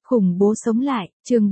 Khủng bố sống lại, chương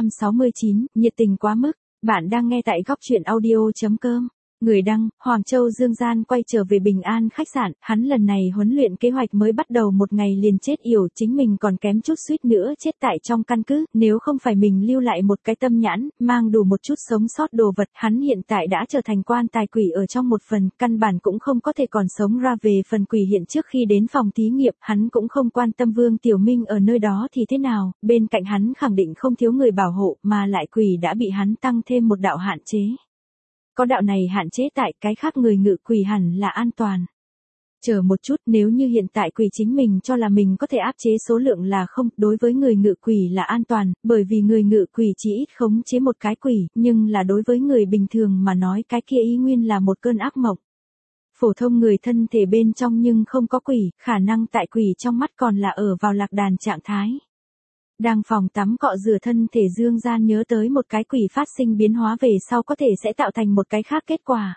469, nhiệt tình quá mức. Bạn đang nghe tại góc truyện audio.com. Người đăng, Hoàng Châu Dương Gian quay trở về Bình An khách sạn, hắn lần này huấn luyện kế hoạch mới bắt đầu một ngày liền chết yểu, chính mình còn kém chút suýt nữa chết tại trong căn cứ, nếu không phải mình lưu lại một cái tâm nhãn, mang đủ một chút sống sót đồ vật, hắn hiện tại đã trở thành quan tài quỷ ở trong một phần, căn bản cũng không có thể còn sống ra về phần quỷ hiện trước khi đến phòng thí nghiệm, hắn cũng không quan tâm Vương Tiểu Minh ở nơi đó thì thế nào, bên cạnh hắn khẳng định không thiếu người bảo hộ, mà lại quỷ đã bị hắn tăng thêm một đạo hạn chế. Có đạo này hạn chế tại cái khác người ngự quỷ hẳn là an toàn. Chờ một chút, nếu như hiện tại quỷ chính mình cho là mình có thể áp chế số lượng là không, đối với người ngự quỷ là an toàn, bởi vì người ngự quỷ chỉ ít khống chế một cái quỷ, nhưng là đối với người bình thường mà nói cái kia ý nguyên là một cơn ác mộng. Phổ thông người thân thể bên trong nhưng không có quỷ, khả năng tại quỷ trong mắt còn là ở vào lạc đàn trạng thái. Đang phòng tắm cọ rửa thân thể Dương Gian nhớ tới một cái quỷ phát sinh biến hóa về sau có thể sẽ tạo thành một cái khác kết quả.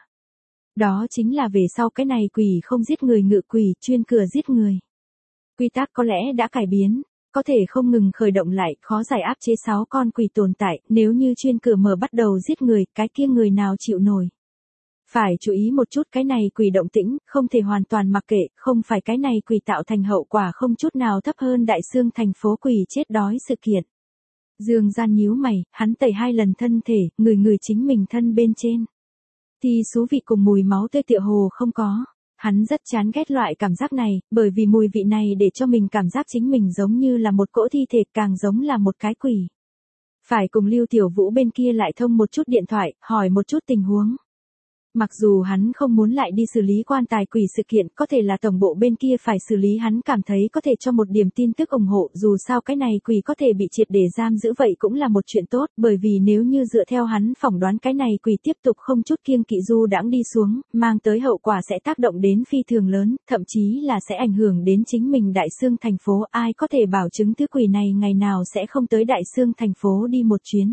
Đó chính là về sau cái này quỷ không giết người ngự quỷ, chuyên cửa giết người. Quy tắc có lẽ đã cải biến, có thể không ngừng khởi động lại, khó giải áp chế 6 con quỷ tồn tại, nếu như chuyên cửa mở bắt đầu giết người, cái kia người nào chịu nổi. Phải chú ý một chút cái này quỷ động tĩnh, không thể hoàn toàn mặc kệ, không phải cái này quỷ tạo thành hậu quả không chút nào thấp hơn Đại Xương thành phố quỷ chết đói sự kiện. Dương Gian nhíu mày, hắn tẩy 2 lần thân thể, người chính mình thân bên trên. Thì số vị cùng mùi máu tươi tựa hồ không có. Hắn rất chán ghét loại cảm giác này, bởi vì mùi vị này để cho mình cảm giác chính mình giống như là một cỗ thi thể, càng giống là một cái quỷ. Phải cùng Lưu Tiểu Vũ bên kia lại thông một chút điện thoại, hỏi một chút tình huống. Mặc dù hắn không muốn lại đi xử lý quan tài quỷ sự kiện, có thể là tổng bộ bên kia phải xử lý, hắn cảm thấy có thể cho một điểm tin tức ủng hộ, dù sao cái này quỷ có thể bị triệt để giam giữ vậy cũng là một chuyện tốt, bởi vì nếu như dựa theo hắn phỏng đoán cái này quỷ tiếp tục không chút kiêng kỵ du đãng đi xuống, mang tới hậu quả sẽ tác động đến phi thường lớn, thậm chí là sẽ ảnh hưởng đến chính mình Đại Xương thành phố, ai có thể bảo chứng thứ quỷ này ngày nào sẽ không tới Đại Xương thành phố đi một chuyến.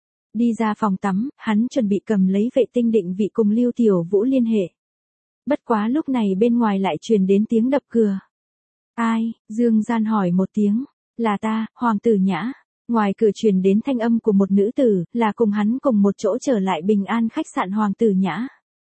Đi ra phòng tắm, hắn chuẩn bị cầm lấy vệ tinh định vị cùng Lưu Tiểu Vũ liên hệ. Bất quá lúc này bên ngoài lại truyền đến tiếng đập cửa. Ai? Dương Gian hỏi một tiếng. Là ta, Hoàng Tử Nhã. Ngoài cửa truyền đến thanh âm của một nữ tử, là cùng hắn cùng một chỗ trở lại Bình An khách sạn Hoàng Tử Nhã.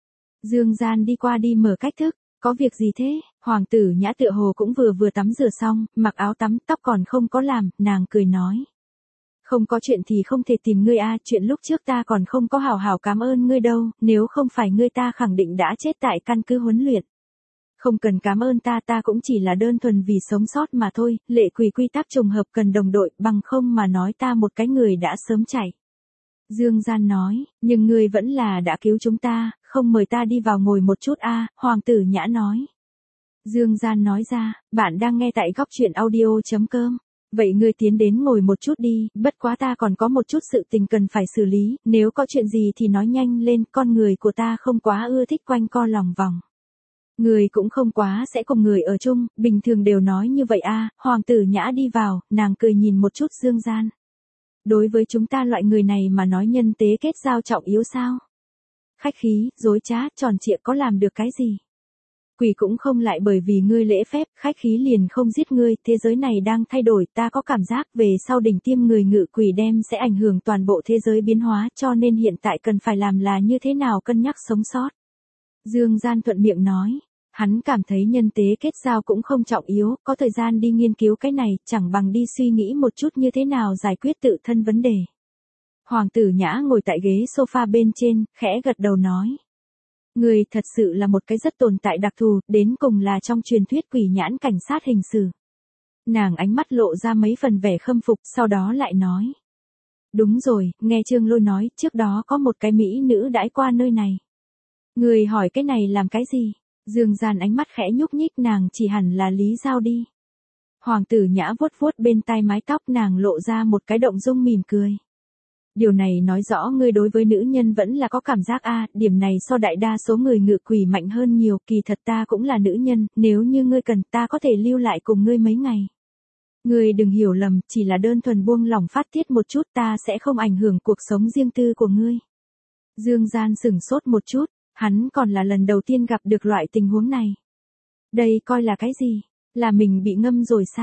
Dương Gian đi qua đi mở cách thức. Có việc gì thế? Hoàng Tử Nhã tựa hồ cũng vừa tắm rửa xong, mặc áo tắm, tóc còn không có làm, nàng cười nói. Không có chuyện thì không thể tìm ngươi a, chuyện lúc trước ta còn không có hảo hảo cảm ơn ngươi đâu, nếu không phải ngươi ta khẳng định đã chết tại căn cứ huấn luyện. Không cần cảm ơn ta cũng chỉ là đơn thuần vì sống sót mà thôi, lệ quỷ quy tắc trùng hợp cần đồng đội, bằng không mà nói ta một cái người đã sớm chạy. Dương Gian nói, nhưng ngươi vẫn là đã cứu chúng ta, không mời ta đi vào ngồi một chút a, Hoàng Tử Nhã nói. Dương Gian nói ra, bạn đang nghe tại góc truyện audio.com. Vậy ngươi tiến đến ngồi một chút đi, bất quá ta còn có một chút sự tình cần phải xử lý, nếu có chuyện gì thì nói nhanh lên, con người của ta không quá ưa thích quanh co lòng vòng. Người cũng không quá sẽ cùng người ở chung, bình thường đều nói như vậy a. Hoàng Tử Nhã đi vào, nàng cười nhìn một chút Dương Gian. Đối với chúng ta loại người này mà nói nhân tế kết giao trọng yếu sao? Khách khí, dối trá, tròn trịa có làm được cái gì? Quỷ cũng không lại bởi vì ngươi lễ phép, khách khí liền không giết ngươi, thế giới này đang thay đổi, ta có cảm giác về sau đỉnh tiêm người ngự quỷ đem sẽ ảnh hưởng toàn bộ thế giới biến hóa, cho nên hiện tại cần phải làm là như thế nào cân nhắc sống sót. Dương Gian thuận miệng nói, hắn cảm thấy nhân tế kết giao cũng không trọng yếu, có thời gian đi nghiên cứu cái này, chẳng bằng đi suy nghĩ một chút như thế nào giải quyết tự thân vấn đề. Hoàng Tử Nhã ngồi tại ghế sofa bên trên, khẽ gật đầu nói. Người thật sự là một cái rất tồn tại đặc thù, đến cùng là trong truyền thuyết quỷ nhãn cảnh sát hình sự. Nàng ánh mắt lộ ra mấy phần vẻ khâm phục, sau đó lại nói. Đúng rồi, nghe Trương Lôi nói, trước đó có một cái mỹ nữ đãi qua nơi này. Người hỏi cái này làm cái gì? Dương Gian ánh mắt khẽ nhúc nhích, nàng chỉ hẳn là Lý Giao đi. Hoàng Tử Nhã vuốt vuốt bên tai mái tóc, nàng lộ ra một cái động dung mỉm cười. Điều này nói rõ ngươi đối với nữ nhân vẫn là có cảm giác a, điểm này so đại đa số người ngự quỷ mạnh hơn nhiều, kỳ thật ta cũng là nữ nhân, nếu như ngươi cần ta có thể lưu lại cùng ngươi mấy ngày. Ngươi đừng hiểu lầm, chỉ là đơn thuần buông lỏng phát tiết một chút, ta sẽ không ảnh hưởng cuộc sống riêng tư của ngươi. Dương Gian sửng sốt một chút, hắn còn là lần đầu tiên gặp được loại tình huống này. Đây coi là cái gì? Là mình bị ngâm rồi sao?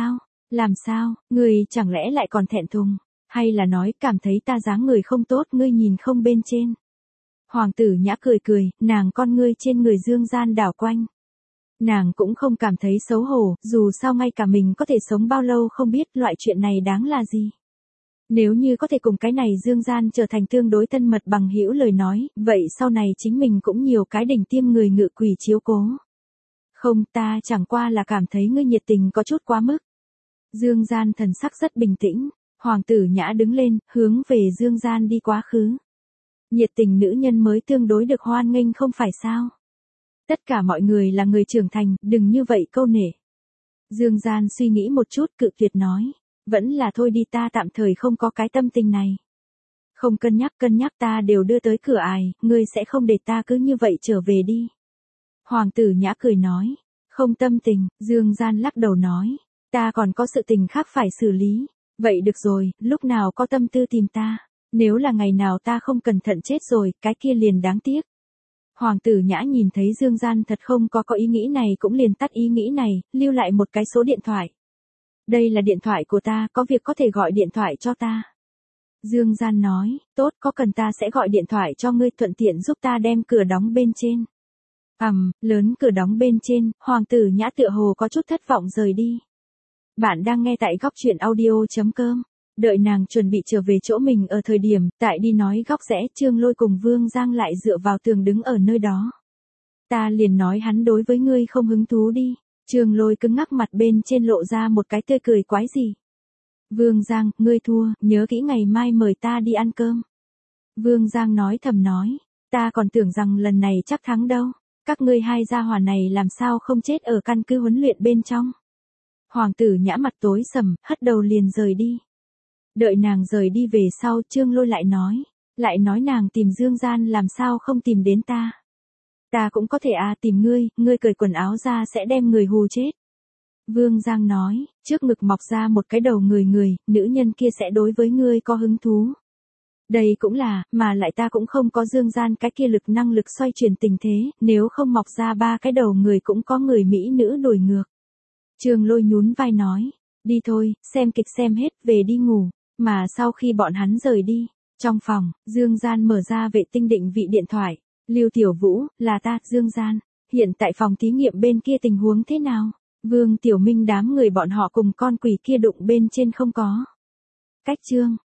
Làm sao, ngươi chẳng lẽ lại còn thẹn thùng, hay là nói cảm thấy ta dáng người không tốt ngươi nhìn không bên trên. Hoàng tử Nhã cười cười, nàng con ngươi trên người Dương Gian đảo quanh. Nàng cũng không cảm thấy xấu hổ, dù sao ngay cả mình có thể sống bao lâu không biết loại chuyện này đáng là gì. Nếu như có thể cùng cái này Dương Gian trở thành tương đối thân mật bằng hữu lời nói, vậy sau này chính mình cũng nhiều cái đỉnh tiêm người ngự quỷ chiếu cố. Không, ta chẳng qua là cảm thấy ngươi nhiệt tình có chút quá mức. Dương Gian thần sắc rất bình tĩnh, Hoàng tử Nhã đứng lên, hướng về Dương Gian đi quá khứ. Nhiệt tình nữ nhân mới tương đối được hoan nghênh không phải sao? Tất cả mọi người là người trưởng thành, đừng như vậy câu nể. Dương Gian suy nghĩ một chút cự tuyệt nói. Vẫn là thôi đi ta tạm thời không có cái tâm tình này. Không cân nhắc ta đều đưa tới cửa ải, ngươi sẽ không để ta cứ như vậy trở về đi. Hoàng tử Nhã cười nói. Không tâm tình, Dương Gian lắc đầu nói. Ta còn có sự tình khác phải xử lý. Vậy được rồi, lúc nào có tâm tư tìm ta. Nếu là ngày nào ta không cẩn thận chết rồi, cái kia liền đáng tiếc. Hoàng tử Nhã nhìn thấy Dương Gian thật không có ý nghĩ này cũng liền tắt ý nghĩ này, lưu lại một cái số điện thoại. Đây là điện thoại của ta, có việc có thể gọi điện thoại cho ta. Dương Gian nói, tốt, có cần ta sẽ gọi điện thoại cho ngươi thuận tiện giúp ta đem cửa đóng bên trên. Lớn cửa đóng bên trên, Hoàng tử Nhã tựa hồ có chút thất vọng rời đi. Bạn đang nghe tại góc truyện audio.com. Đợi nàng chuẩn bị trở về chỗ mình ở thời điểm, tại đi nói góc rẽ Trương Lôi cùng Vương Giang lại dựa vào tường đứng ở nơi đó. Ta liền nói hắn đối với ngươi không hứng thú đi. Trương Lôi cứng ngắc mặt bên trên lộ ra một cái tươi cười quái gì. Vương Giang, ngươi thua, nhớ kỹ ngày mai mời ta đi ăn cơm. Vương Giang nói thầm nói, ta còn tưởng rằng lần này chắc thắng đâu. Các ngươi hai gia hỏa này làm sao không chết ở căn cứ huấn luyện bên trong. Hoàng tử Nhã mặt tối sầm, hất đầu liền rời đi. Đợi nàng rời đi về sau Trương Lôi lại nói nàng tìm Dương Gian làm sao không tìm đến ta. Ta cũng có thể tìm ngươi cởi quần áo ra sẽ đem người hù chết. Vương Giang nói, trước ngực mọc ra một cái đầu người, nữ nhân kia sẽ đối với ngươi có hứng thú. Đây cũng là, mà lại ta cũng không có Dương Gian cái kia năng lực xoay chuyển tình thế, nếu không mọc ra 3 cái đầu người cũng có người mỹ nữ đổi ngược. Trương Lôi nhún vai nói, đi thôi, xem kịch xem hết, về đi ngủ. Mà sau khi bọn hắn rời đi, trong phòng, Dương Gian mở ra vệ tinh định vị điện thoại. Lưu Tiểu Vũ, là ta, Dương Gian. Hiện tại phòng thí nghiệm bên kia tình huống thế nào? Vương Tiểu Minh đám người bọn họ cùng con quỷ kia đụng bên trên không có. Cách chương